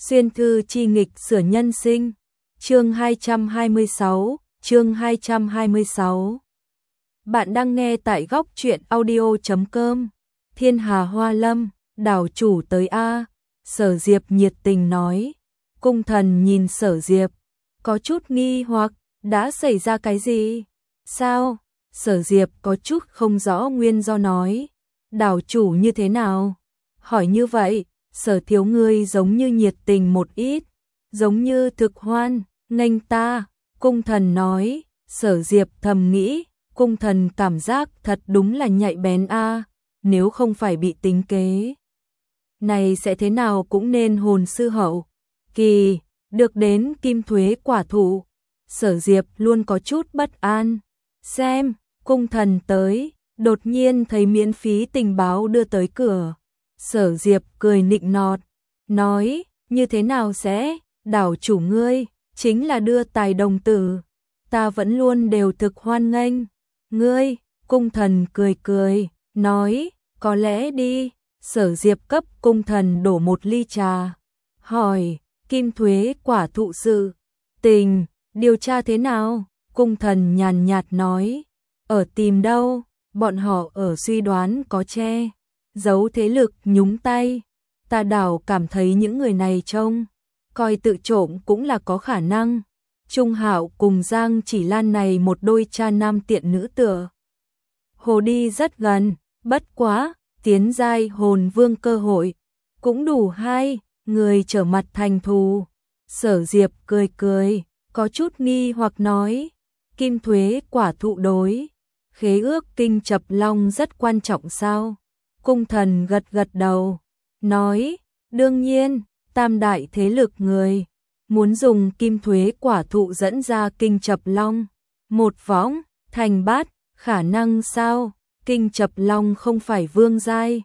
Xuyên thư chi nghịch sửa nhân sinh. Chương 226, chương 226. Bạn đang nghe tại góc truyện audio.com. Thiên Hà Hoa Lâm, đảo chủ tới a. Sở Diệp nhiệt tình nói. Cung Thần nhìn Sở Diệp, có chút nghi hoặc, đã xảy ra cái gì? Sao? Sở Diệp có chút không rõ nguyên do nói. Đảo chủ như thế nào? Hỏi như vậy, Sở thiếu ngươi giống như nhiệt tình một ít, giống như thực hoan, nghênh ta. Cung Thần nói. Sở Diệp thầm nghĩ, Cung Thần cảm giác thật đúng là nhạy bén a, nếu không phải bị tính kế này sẽ thế nào cũng nên hồn sư hậu kỳ, được đến kim thuế quả thụ. Sở Diệp luôn có chút bất an. Xem, Cung Thần tới, đột nhiên thấy miễn phí tình báo đưa tới cửa. Sở Diệp cười nịnh nọt, nói, như thế nào sẽ, đảo chủ ngươi, chính là đưa tài đồng tử, ta vẫn luôn đều thực hoan nghênh. Ngươi, Cung Thần cười cười, nói, có lẽ đi. Sở Diệp cấp Cung Thần đổ một ly trà, hỏi, kim thuế quả thụ sự tình, điều tra thế nào? Cung Thần nhàn nhạt nói, ở tìm đâu, bọn họ ở suy đoán có che giấu thế lực nhúng tay. Ta đảo cảm thấy những người này trông coi tự trộm cũng là có khả năng. Trung Hạo cùng Giang Chỉ Lan này một đôi cha nam tiện nữ tựa hồ đi rất gần, bất quá tiến giai hồn vương cơ hội cũng đủ hai người trở mặt thành thù. Sở Diệp cười cười, có chút nghi hoặc nói, kim thuế quả thụ đối khế ước kinh chập long rất quan trọng sao? Cung Thần gật gật đầu, nói, đương nhiên, tam đại thế lực người muốn dùng kim thuế quả thụ dẫn ra kinh chập long một võng thành bát, khả năng sao? Kinh chập long không phải vương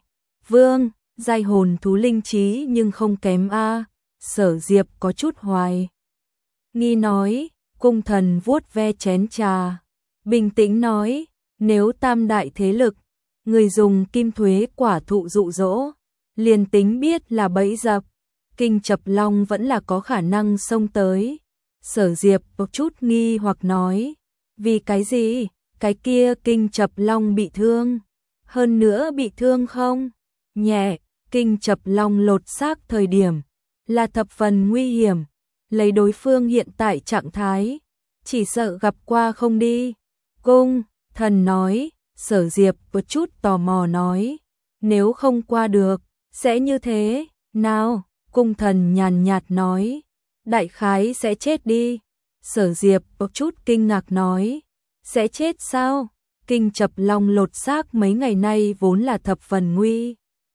giai hồn thú linh trí nhưng không kém a. Sở Diệp có chút hoài nghi nói. Cung Thần vuốt ve chén trà, bình tĩnh nói, nếu tam đại thế lực người dùng kim thuế quả thụ dụ dỗ, liền tính biết là bẫy dập, kinh chập long vẫn là có khả năng xông tới. Sở Diệp có chút nghi hoặc nói, vì cái gì? Cái kia kinh chập long bị thương, hơn nữa bị thương không nhẹ. Kinh chập long lột xác thời điểm là thập phần nguy hiểm, lấy đối phương hiện tại trạng thái, chỉ sợ gặp qua không đi. Cung Thần nói. Sở Diệp có chút tò mò nói, nếu không qua được, sẽ như thế nào? Cung Thần nhàn nhạt nói, đại khái sẽ chết đi. Sở Diệp có chút kinh ngạc nói, sẽ chết sao? Kinh chập long lột xác mấy ngày nay vốn là thập phần nguy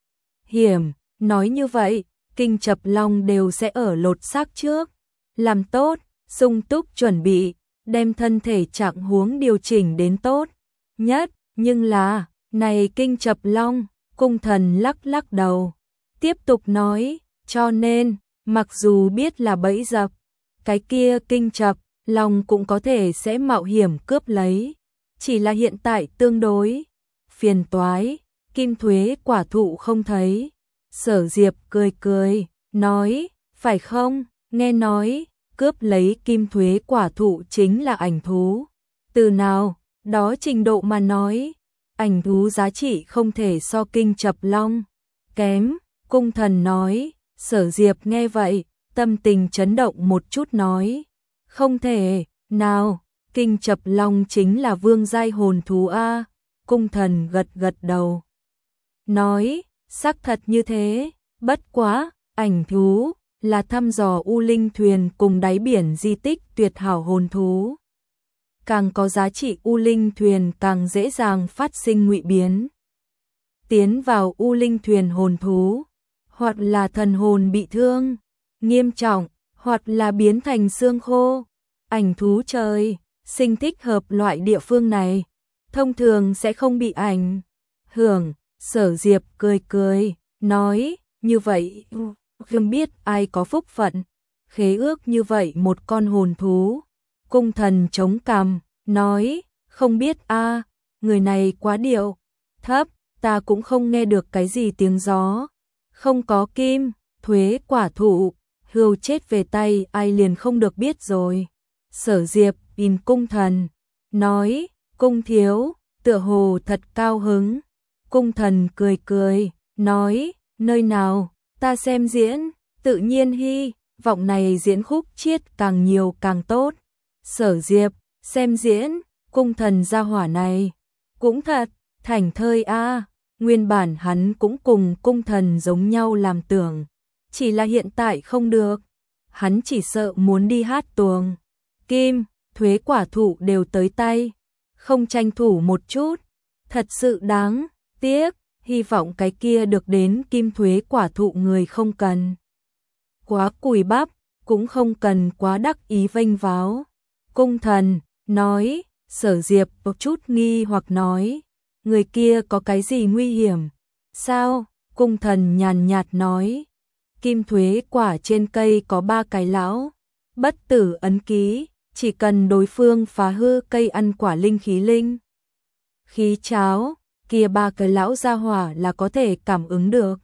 hiểm, nói như vậy, kinh chập long đều sẽ ở lột xác trước làm tốt, sung túc chuẩn bị, đem thân thể trạng huống điều chỉnh đến tốt nhất. Nhưng là, này kinh chập long, Cung Thần lắc lắc đầu, tiếp tục nói, cho nên, mặc dù biết là bẫy dập, cái kia kinh chập long cũng có thể sẽ mạo hiểm cướp lấy, chỉ là hiện tại tương đối phiền toái, kim thuế quả thụ không thấy. Sở Diệp cười cười, nói, phải không, nghe nói, cướp lấy kim thuế quả thụ chính là ảnh thú. Từ nào, đó trình độ mà nói, ảnh thú giá trị không thể so kinh chập long kém. Cung Thần nói. Sở Diệp nghe vậy, tâm tình chấn động một chút nói, không thể nào, kinh chập long chính là vương giai hồn thú a. Cung Thần gật gật đầu, nói, xác thật như thế, bất quá, ảnh thú là thăm dò u linh thuyền cùng đáy biển di tích tuyệt hảo hồn thú. Càng có giá trị u linh thuyền càng dễ dàng phát sinh ngụy biến. Tiến vào u linh thuyền hồn thú, hoặc là thần hồn bị thương nghiêm trọng, hoặc là biến thành xương khô. Ảnh thú trời sinh thích hợp loại địa phương này, thông thường sẽ không bị ảnh hưởng. Sở Diệp cười cười, nói, như vậy, không biết ai có phúc phận khế ước như vậy một con hồn thú. Cung Thần chống cằm, nói, không biết a, người này quá điệu thấp, ta cũng không nghe được cái gì tiếng gió. Không có kim thuế quả thụ, hươu chết về tay ai liền không được biết rồi. Sở Diệp nhìn Cung Thần, nói, Cung thiếu, tựa hồ thật cao hứng. Cung Thần cười cười, nói, nơi nào, ta xem diễn, tự nhiên hy vọng này diễn khúc chiết càng nhiều càng tốt. Sở Diệp, xem diễn, Cung Thần gia hỏa này, cũng thật, thảnh thơi a. Nguyên bản hắn cũng cùng Cung Thần giống nhau làm tưởng, chỉ là hiện tại không được. Hắn chỉ sợ muốn đi hát tuồng. Kim, thuế quả thụ đều tới tay, không tranh thủ một chút, thật sự đáng tiếc, hy vọng cái kia được đến kim thuế quả thụ người không cần quá cùi bắp, cũng không cần quá đắc ý vênh váo. Cung Thần nói, Sở Diệp có chút nghi hoặc nói, người kia có cái gì nguy hiểm? Sao? Cung Thần nhàn nhạt nói, kim thuế quả trên cây có 3 cái lão bất tử ấn ký, chỉ cần đối phương phá hư cây ăn quả linh khí cháo, kia 3 cái lão gia hỏa là có thể cảm ứng được.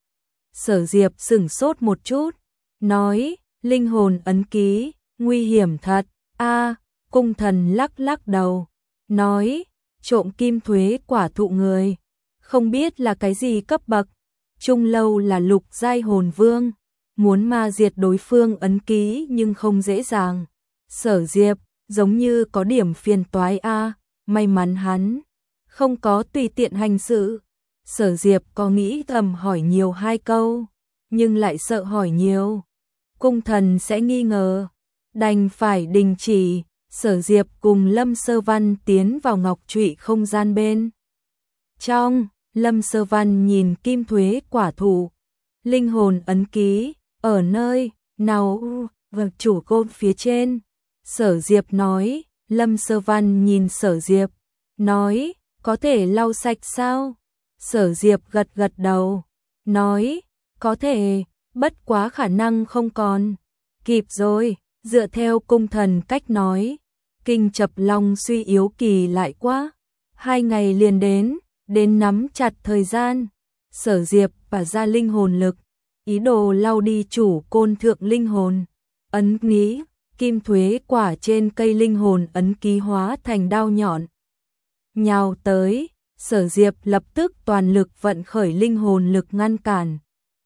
Sở Diệp sửng sốt một chút, nói, linh hồn ấn ký, nguy hiểm thật. A, Cung Thần lắc lắc đầu, nói, trộm kim thuế quả thụ người, không biết là cái gì cấp bậc, trung lâu là lục giai hồn vương, muốn ma diệt đối phương ấn ký nhưng không dễ dàng. Sở Diệp, giống như có điểm phiền toái a, may mắn hắn không có tùy tiện hành sự. Sở Diệp có nghĩ thầm hỏi nhiều 2 câu, nhưng lại sợ hỏi nhiều Cung Thần sẽ nghi ngờ, đành phải đình chỉ. Sở Diệp cùng Lâm Sơ Văn tiến vào ngọc trụy không gian bên trong. Lâm Sơ Văn nhìn kim thuế quả thụ, linh hồn ấn ký ở nơi nào? Vật chủ côn phía trên. Sở Diệp nói. Lâm Sơ Văn nhìn Sở Diệp, nói, có thể lau sạch sao? Sở Diệp gật gật đầu, nói, có thể, bất quá khả năng không còn kịp rồi. Dựa theo Cung Thần cách nói, Kinh Chập Long suy yếu kỳ lại quá, 2 ngày liền đến nắm chặt thời gian. Sở Diệp bả ra linh hồn lực, ý đồ lau đi chủ côn thượng linh hồn ấn ký. Kim thuế quả trên cây linh hồn ấn ký hóa thành đao nhọn, nhào tới. Sở Diệp lập tức toàn lực vận khởi linh hồn lực ngăn cản.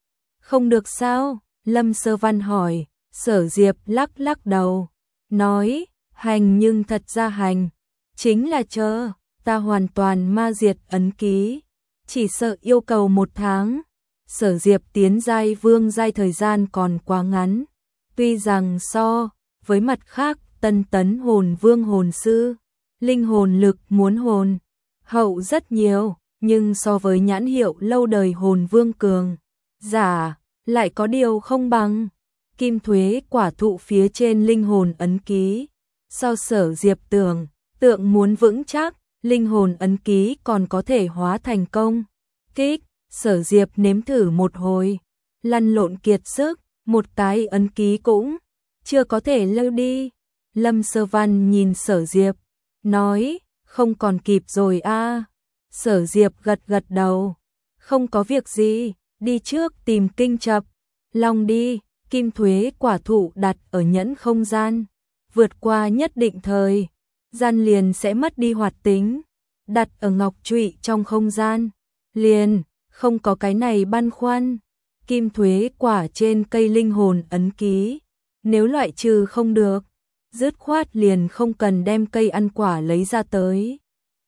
Không được sao? Lâm Sơ Văn hỏi. Sở Diệp lắc lắc đầu, nói, hành nhưng thật ra hành, chính là chờ ta hoàn toàn ma diệt ấn ký, chỉ sợ yêu cầu 1 tháng. Sở Diệp tiến giai vương giai thời gian còn quá ngắn, tuy rằng so với mặt khác tân tấn hồn vương hồn sư, linh hồn lực muốn hồn hậu rất nhiều, nhưng so với nhãn hiệu lâu đời hồn vương cường giả lại có điều không bằng. Kim thuế quả thụ phía trên linh hồn ấn ký, so Sở Diệp tượng muốn vững chắc, linh hồn ấn ký còn có thể hóa thành công kích. Sở Diệp nếm thử một hồi, lăn lộn kiệt sức, một cái ấn ký cũng chưa có thể lưu đi. Lâm Sơ Văn nhìn Sở Diệp, nói, không còn kịp rồi a. Sở Diệp gật gật đầu, không có việc gì, đi trước tìm Kinh Chập Long đi. Kim thuế quả thụ đặt ở nhẫn không gian, vượt qua nhất định thời gian liền sẽ mất đi hoạt tính. Đặt ở ngọc trụy trong không gian, liền không có cái này băn khoăn. Kim thuế quả trên cây linh hồn ấn ký, nếu loại trừ không được, dứt khoát liền không cần đem cây ăn quả lấy ra tới.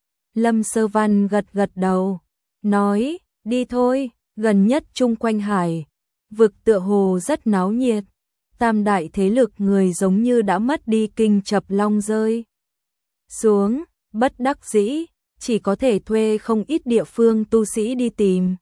Lâm Sơ Văn gật gật đầu, nói, đi thôi. Gần nhất chung quanh hải vực tựa hồ rất náo nhiệt, tam đại thế lực người giống như đã mất đi Kinh Chập Long rơi xuống, bất đắc dĩ, chỉ có thể thuê không ít địa phương tu sĩ đi tìm.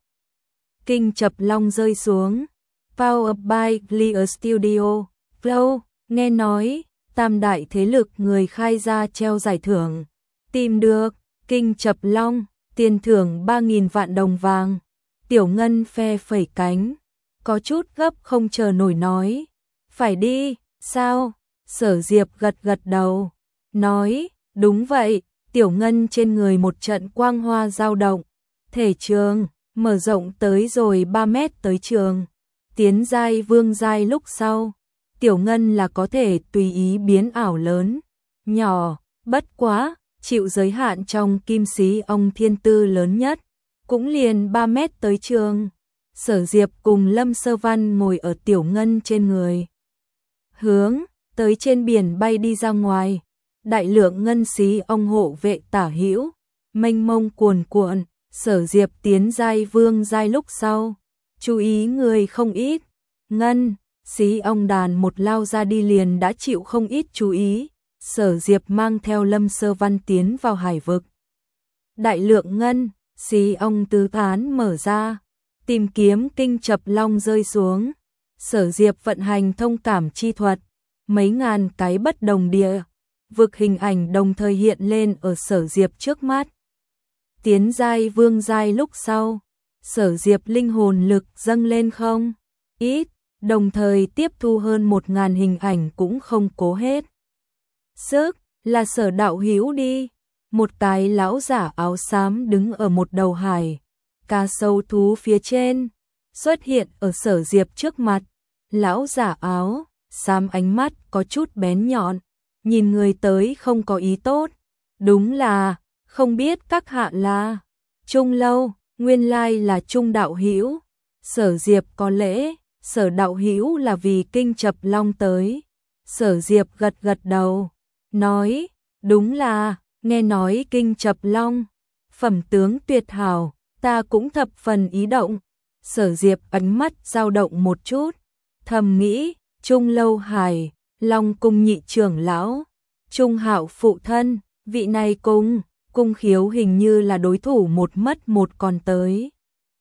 Kinh Chập Long rơi xuống. Powered by Clear Studio. Flow, nghe nói, tam đại thế lực người khai ra treo giải thưởng. Tìm được Kinh Chập Long, tiền thưởng 3.000 vạn đồng vàng. Tiểu Ngân phe phẩy cánh, có chút gấp không chờ nổi nói, phải đi, sao? Sở Diệp gật gật đầu, nói, đúng vậy. Tiểu Ngân trên người một trận quang hoa dao động, thể trường mở rộng tới rồi 3 mét tới trường. tiến giai vương giai lúc sau, Tiểu Ngân là có thể tùy ý biến ảo lớn, nhỏ, bất quá, chịu giới hạn trong kim sĩ ong thiên tư lớn nhất, cũng liền 3 mét tới trường. Sở Diệp cùng Lâm Sơ Văn ngồi ở Tiểu Ngân trên người, hướng tới trên biển bay đi ra ngoài. Đại lượng ngân xí ong hộ vệ tả hữu, mênh mông cuồn cuộn. Sở Diệp tiến giai vương giai lúc sau, chú ý người không ít. Ngân xí ong đàn một lao ra đi liền đã chịu không ít chú ý. Sở Diệp mang theo Lâm Sơ Văn tiến vào hải vực. Đại lượng ngân xí ong tứ tán mở ra, tìm kiếm kinh chập long rơi xuống. Sở Diệp vận hành thông cảm chi thuật, mấy ngàn cái bất đồng địa vực hình ảnh đồng thời hiện lên ở Sở Diệp trước mắt. Tiến giai vương giai lúc sau, Sở Diệp linh hồn lực dâng lên không ít, đồng thời tiếp thu hơn 1000 hình ảnh cũng không cố hết sức. Là Sở đạo hữu đi. Một cái lão giả áo xám đứng ở một đầu hải cá sấu thú phía trên, xuất hiện ở Sở Diệp trước mặt. Lão giả áo xám ánh mắt có chút bén nhọn, nhìn người tới không có ý tốt. Đúng là, không biết các hạ là Trung Lâu, nguyên lai là Trung đạo hữu. Sở Diệp có lễ, Sở đạo hữu là vì kinh chập long tới. Sở Diệp gật gật đầu, nói, đúng là, nghe nói kinh chập long, phẩm tướng tuyệt hảo, ta cũng thập phần ý động. Sở Diệp ánh mắt dao động một chút, thầm nghĩ, Trung Lâu Hải, Long cung nhị trưởng lão, Trung Hạo phụ thân, vị này cung khiếu hình như là đối thủ một mất một còn tới.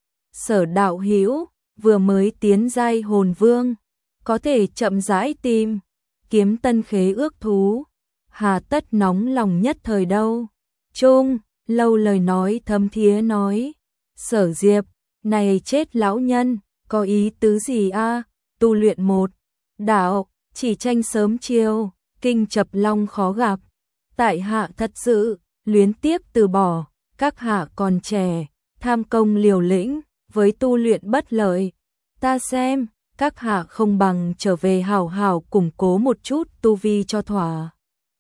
Sở đạo hữu vừa mới tiến giai hồn vương, có thể chậm rãi tìm kiếm tân khế ước thú, hà tất nóng lòng nhất thời đâu. Trung Lâu lời nói thấm thía nói, Sở Diệp, này chết lão nhân, có ý tứ gì a? Tu luyện một đạo, chỉ tranh sớm chiều, kinh chập long khó gặp. Tại hạ thật sự luyến tiếc từ bỏ, các hạ còn trẻ, tham công liều lĩnh, với tu luyện bất lợi. Ta xem, các hạ không bằng trở về hảo hảo củng cố một chút tu vi cho thỏa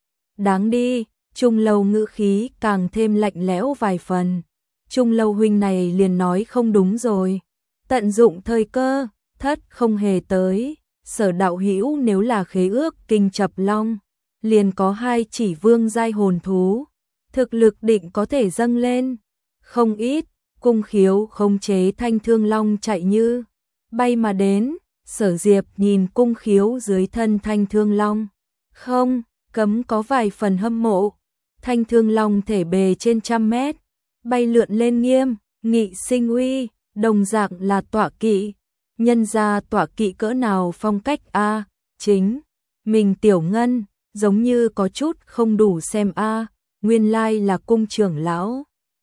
đáng đi. Trung Lâu ngữ khí càng thêm lạnh lẽo vài phần. Trung Lâu huynh này liền nói không đúng rồi, tận dụng thời cơ, thất không hề tới. Sở đạo hữu nếu là khế ước kinh chập long, liền có 2 chỉ vương giai hồn thú, thực lực định có thể dâng lên không ít. Cung khiếu không chế thanh thương long chạy như bay mà đến. Sở Diệp nhìn cung khiếu dưới thân thanh thương long, không cấm có vài phần hâm mộ. Thanh thương long thể bề trên 100 mét, bay lượn lên nghiêm nghị sinh uy, đồng dạng là tọa kỵ. Nhân ra tọa kỵ cỡ nào phong cách a, chính mình Tiểu Ngân giống như có chút không đủ xem a, nguyên lai là cung trưởng lão.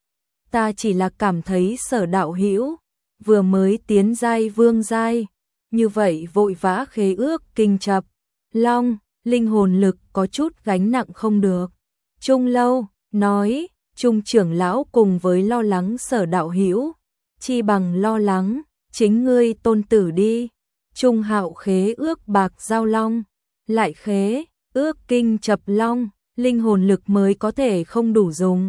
Ta chỉ là cảm thấy Sở đạo hữu vừa mới tiến giai vương giai, như vậy vội vã khế ước kinh chập long, linh hồn lực có chút gánh nặng không được. Trung Lâu nói, Trung trưởng lão cùng với lo lắng Sở đạo hữu, chi bằng lo lắng chính ngươi tôn tử đi. Trung Hạo khế ước bạc giao long, lại khế ước kinh chập long, linh hồn lực mới có thể không đủ dùng.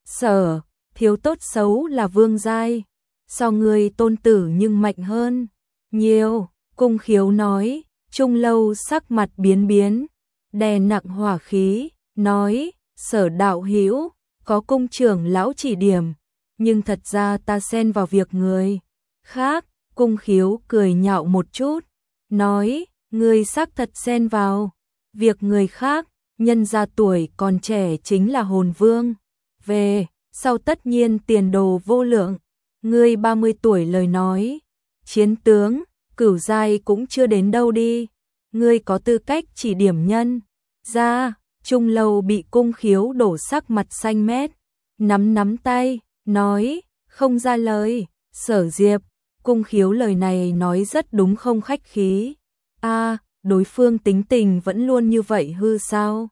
Sở thiếu tốt xấu là vương giai, so ngươi tôn tử nhưng mạnh hơn nhiều. Cung khiếu nói. Trung Lâu sắc mặt biến biến, đè nặng hỏa khí, nói, Sở đạo hữu có cung trưởng lão chỉ điểm, nhưng thật ra ta xen vào việc người khác. Cung khiếu cười nhạo một chút, nói, ngươi xác thật xen vào việc người khác, nhân ra tuổi còn trẻ chính là hồn vương, về sau tất nhiên tiền đồ vô lượng. Ngươi 30 tuổi lời nói, chiến tướng cửu giai cũng chưa đến đâu đi, ngươi có tư cách chỉ điểm nhân ra. Trung Lâu bị cung khiếu đổ sắc mặt xanh mét, nắm tay, nói, không ra lời. Sở Diệp, cung khiếu lời này nói rất đúng không khách khí. A, đối phương tính tình vẫn luôn như vậy hư sao?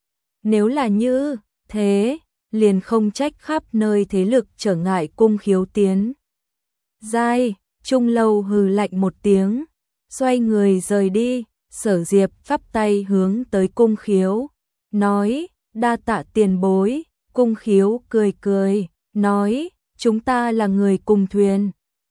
Nếu là như thế, liền không trách khắp nơi thế lực trở ngại cung khiếu tiến giai. Trung Lâu hừ lạnh một tiếng, xoay người rời đi. Sở Diệp chắp tay hướng tới Cung Khiếu, nói, đa tạ tiền bối. Cung Khiếu cười cười, nói, chúng ta là người cùng thuyền.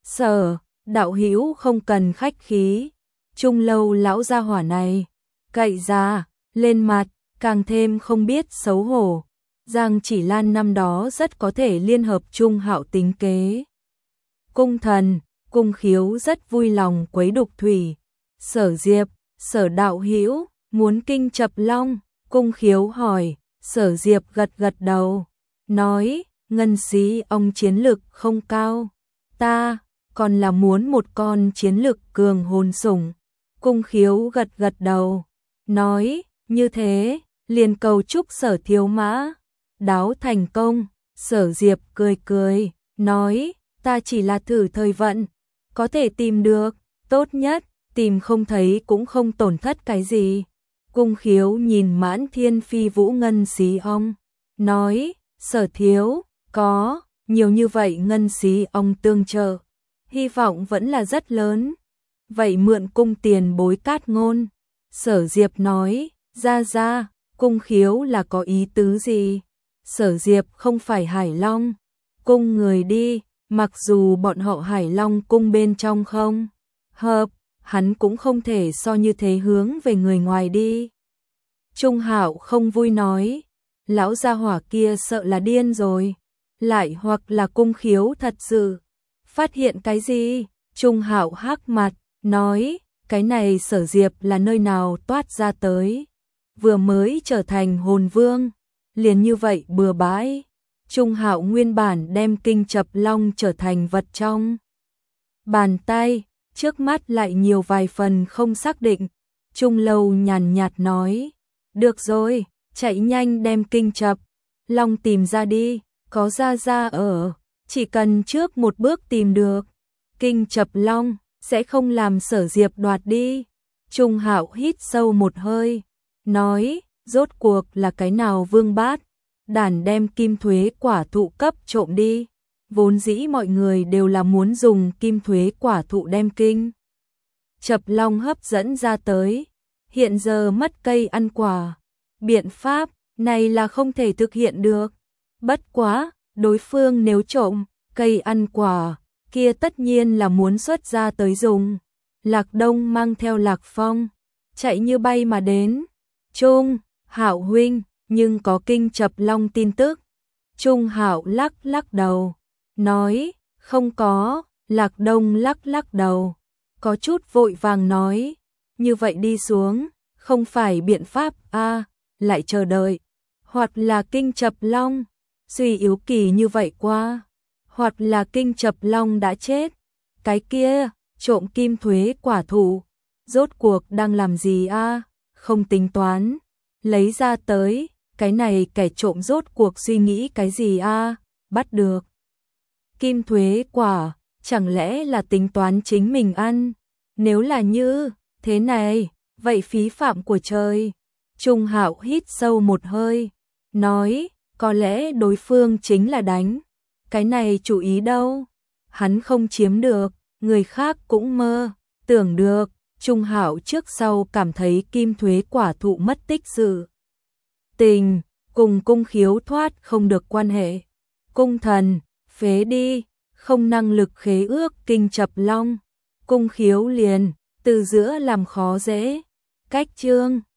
Sở đạo hữu không cần khách khí. Trung Lâu lão gia hỏa này, cậy ra, lên mặt, càng thêm không biết xấu hổ. Giang Chỉ Lan năm đó rất có thể liên hợp Trung Hạo tính kế. Cung thần, Cung Khiếu rất vui lòng quấy đục thủy. Sở Diệp, Sở đạo hữu muốn kinh chập long. Cung Khiếu hỏi. Sở Diệp gật gật đầu, nói, ngân sĩ ông chiến lực không cao, ta còn là muốn một con chiến lực cường hồn sủng. Cung Khiếu gật gật đầu, nói, như thế, liền cầu chúc Sở thiếu mã đáo thành công. Sở Diệp cười cười, nói, ta chỉ là thử thời vận, có thể tìm được, tốt nhất, tìm không thấy cũng không tổn thất cái gì. Cung Khiếu nhìn Mãn Thiên Phi Vũ ngân xí ong, nói, Sở thiếu, có nhiều như vậy ngân xí ong tương trợ, hy vọng vẫn là rất lớn. Vậy mượn cung tiền bối cát ngôn. Sở Diệp nói, ra, Cung Khiếu là có ý tứ gì? Sở Diệp không phải Hải Long cung người đi, mặc dù bọn họ Hải Long cung bên trong không hợp, hắn cũng không thể so như thế hướng về người ngoài đi. Trung Hạo không vui nói, lão gia hỏa kia sợ là điên rồi, lại hoặc là Cung Khiếu thật sự phát hiện cái gì. Trung Hạo hắc mặt, nói, cái này Sở Diệp là nơi nào toát ra tới, vừa mới trở thành hồn vương, liền như vậy bừa bãi. Trung Hạo nguyên bản đem kinh chập long trở thành vật trong bàn tay, trước mắt lại nhiều vài phần không xác định. Trung Lâu nhàn nhạt nói, được rồi, chạy nhanh đem kinh chập long tìm ra đi, có ra ở, chỉ cần trước một bước tìm được kinh chập long, sẽ không làm Sở Diệp đoạt đi. Trung Hạo hít sâu một hơi, nói, rốt cuộc là cái nào vương bát đàn đem kim thuế quả thụ cấp trộm đi. Vốn dĩ mọi người đều là muốn dùng kim thuế quả thụ đem kinh chập long hấp dẫn ra tới, hiện giờ mất cây ăn quả, biện pháp này là không thể thực hiện được. Bất quá, đối phương nếu trộm cây ăn quả, kia tất nhiên là muốn xuất ra tới dùng. Lạc Đông mang theo Lạc Phong, chạy như bay mà đến. Trung Hạo huynh, nhưng có kinh chập long tin tức. Trung Hạo lắc đầu, nói, không có. Lạc Đông lắc đầu, có chút vội vàng nói, như vậy đi xuống, không phải biện pháp a, lại chờ đợi. Hoặc là kinh chập long suy yếu kỳ như vậy qua, hoặc là kinh chập long đã chết. Cái kia, trộm kim thuế quả thụ, rốt cuộc đang làm gì a? Không tính toán, lấy ra tới, cái này kẻ trộm rốt cuộc suy nghĩ cái gì a? Bắt được kim thuế quả, chẳng lẽ là tính toán chính mình ăn? Nếu là như thế này, vậy phí phạm của trời. Trung Hạo hít sâu một hơi, nói, có lẽ đối phương chính là đánh cái này chủ ý đâu. Hắn không chiếm được, người khác cũng mơ tưởng được. Trung Hạo trước sau cảm thấy kim thuế quả thụ mất tích sự tình cùng Cung Khiếu thoát không được quan hệ. Cung thần, phế đi, không năng lực khế ước kinh chập long. Cung Khiếu liền từ giữa làm khó dễ. Cách chương